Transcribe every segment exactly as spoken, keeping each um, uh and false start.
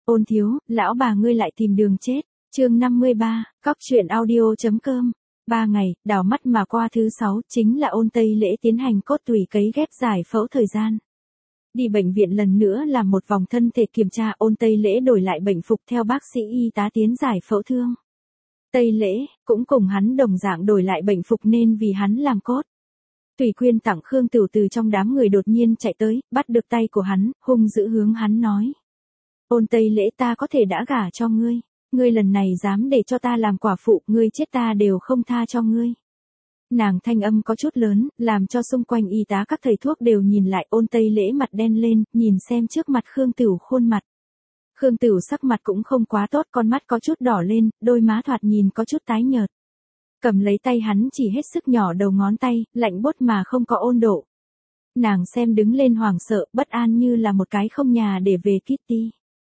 Ôn thiếu, lão bà ngươi lại tìm đường chết. Chương năm mươi ba, cóc truyện audio.com. Ba ngày, đảo mắt mà qua thứ sáu, chính là ôn tây lễ tiến hành cốt tủy cấy ghép giải phẫu thời gian. Đi bệnh viện lần nữa làm một vòng thân thể kiểm tra, ôn tây lễ đổi lại bệnh phục theo bác sĩ y tá tiến giải phẫu thương. Tây lễ, cũng cùng hắn đồng dạng đổi lại bệnh phục nên vì hắn làm cốt. Tùy Quyên tặng Khương Tửu từ trong đám người đột nhiên chạy tới, bắt được tay của hắn, hung dữ hướng hắn nói. Ôn tây lễ, ta có thể đã gả cho ngươi. Ngươi lần này dám để cho ta làm quả phụ, ngươi chết ta đều không tha cho ngươi. Nàng thanh âm có chút lớn, làm cho xung quanh y tá các thầy thuốc đều nhìn lại. Ôn tây lễ mặt đen lên, nhìn xem trước mặt Khương Tửu khuôn mặt. Khương Tửu sắc mặt cũng không quá tốt, con mắt có chút đỏ lên, đôi má thoạt nhìn có chút tái nhợt. Cầm lấy tay hắn chỉ hết sức nhỏ đầu ngón tay, lạnh buốt mà không có ôn độ. Nàng xem đứng lên hoảng sợ, bất an như là một cái không nhà để về Kitty.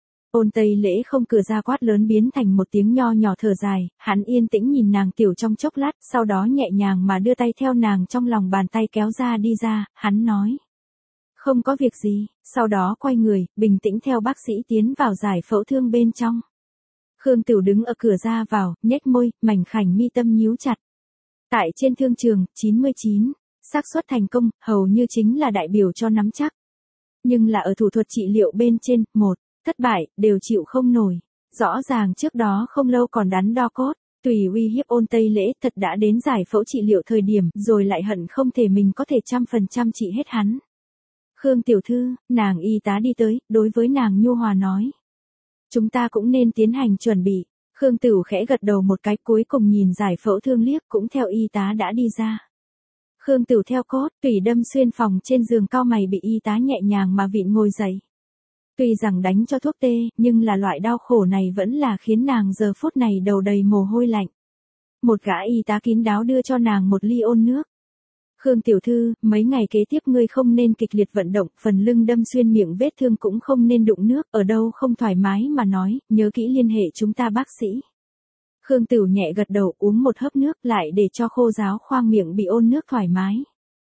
Ôn tây lễ không cửa ra quát lớn biến thành một tiếng nho nhỏ thở dài, hắn yên tĩnh nhìn nàng tiểu trong chốc lát, sau đó nhẹ nhàng mà đưa tay theo nàng trong lòng bàn tay kéo ra đi ra, hắn nói. Không có việc gì, sau đó quay người, bình tĩnh theo bác sĩ tiến vào giải phẫu thương bên trong. Khương Tửu đứng ở cửa ra vào, nhếch môi, mảnh khảnh mi tâm nhíu chặt. Tại trên thương trường, chín mươi chín, xác suất thành công, hầu như chính là đại biểu cho nắm chắc. Nhưng là ở thủ thuật trị liệu bên trên, một, thất bại, đều chịu không nổi. Rõ ràng trước đó không lâu còn đắn đo cốt, tùy uy hiếp ôn tây lễ thật đã đến giải phẫu trị liệu thời điểm, rồi lại hận không thể mình có thể trăm phần trăm trị hết hắn. Khương tiểu thư, nàng y tá đi tới, đối với nàng nhu hòa nói. Chúng ta cũng nên tiến hành chuẩn bị. Khương Tửu khẽ gật đầu một cái, cuối cùng nhìn giải phẫu thương liếc, cũng theo y tá đã đi ra. Khương Tửu theo cốt, tùy đâm xuyên phòng trên giường cao mày bị y tá nhẹ nhàng mà vịn ngồi dậy. Tuy rằng đánh cho thuốc tê, nhưng là loại đau khổ này vẫn là khiến nàng giờ phút này đầu đầy mồ hôi lạnh. Một gã y tá kín đáo đưa cho nàng một ly ôn nước. Khương tiểu thư, mấy ngày kế tiếp ngươi không nên kịch liệt vận động, phần lưng đâm xuyên miệng vết thương cũng không nên đụng nước, ở đâu không thoải mái mà nói, nhớ kỹ liên hệ chúng ta bác sĩ. Khương Tửu nhẹ gật đầu, uống một hớp nước lại để cho khô ráo khoang miệng bị ôn nước thoải mái.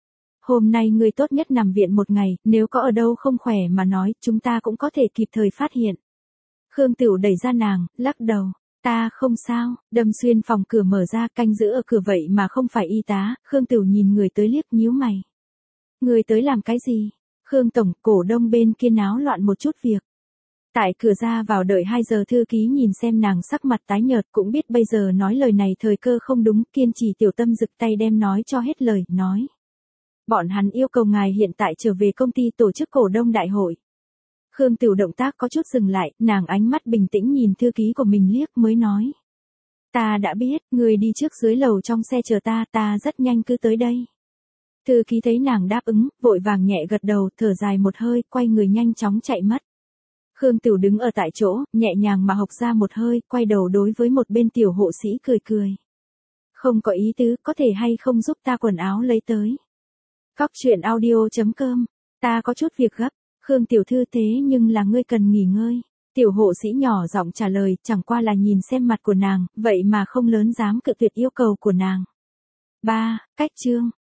Hôm nay ngươi tốt nhất nằm viện một ngày, nếu có ở đâu không khỏe mà nói, chúng ta cũng có thể kịp thời phát hiện. Khương Tửu đẩy ra nàng, lắc đầu. Ta không sao, đâm xuyên phòng cửa mở ra, canh giữ ở cửa vậy mà không phải y tá. Khương Tửu nhìn người tới liếc nhíu mày. Người tới làm cái gì? Khương tổng, cổ đông bên kia náo loạn một chút việc. Tại cửa ra vào đợi hai giờ, thư ký nhìn xem nàng sắc mặt tái nhợt, cũng biết bây giờ nói lời này thời cơ không đúng, kiên trì tiểu tâm rực tay đem nói cho hết lời, nói. Bọn hắn yêu cầu ngài hiện tại trở về công ty tổ chức cổ đông đại hội. Khương Tửu động tác có chút dừng lại, nàng ánh mắt bình tĩnh nhìn thư ký của mình liếc mới nói. Ta đã biết, người đi trước dưới lầu trong xe chờ ta, ta rất nhanh cứ tới đây. Thư ký thấy nàng đáp ứng, vội vàng nhẹ gật đầu, thở dài một hơi, quay người nhanh chóng chạy mất. Khương Tửu đứng ở tại chỗ, nhẹ nhàng mà hộc ra một hơi, quay đầu đối với một bên tiểu hộ sĩ cười cười. Không có ý tứ, có thể hay không giúp ta quần áo lấy tới. Cóc truyện audio.com, ta có chút việc gấp. Khương tiểu thư, thế nhưng là ngươi cần nghỉ ngơi. Tiểu hộ sĩ nhỏ giọng trả lời, chẳng qua là nhìn xem mặt của nàng, vậy mà không lớn dám cự tuyệt yêu cầu của nàng. ba. Cách chương.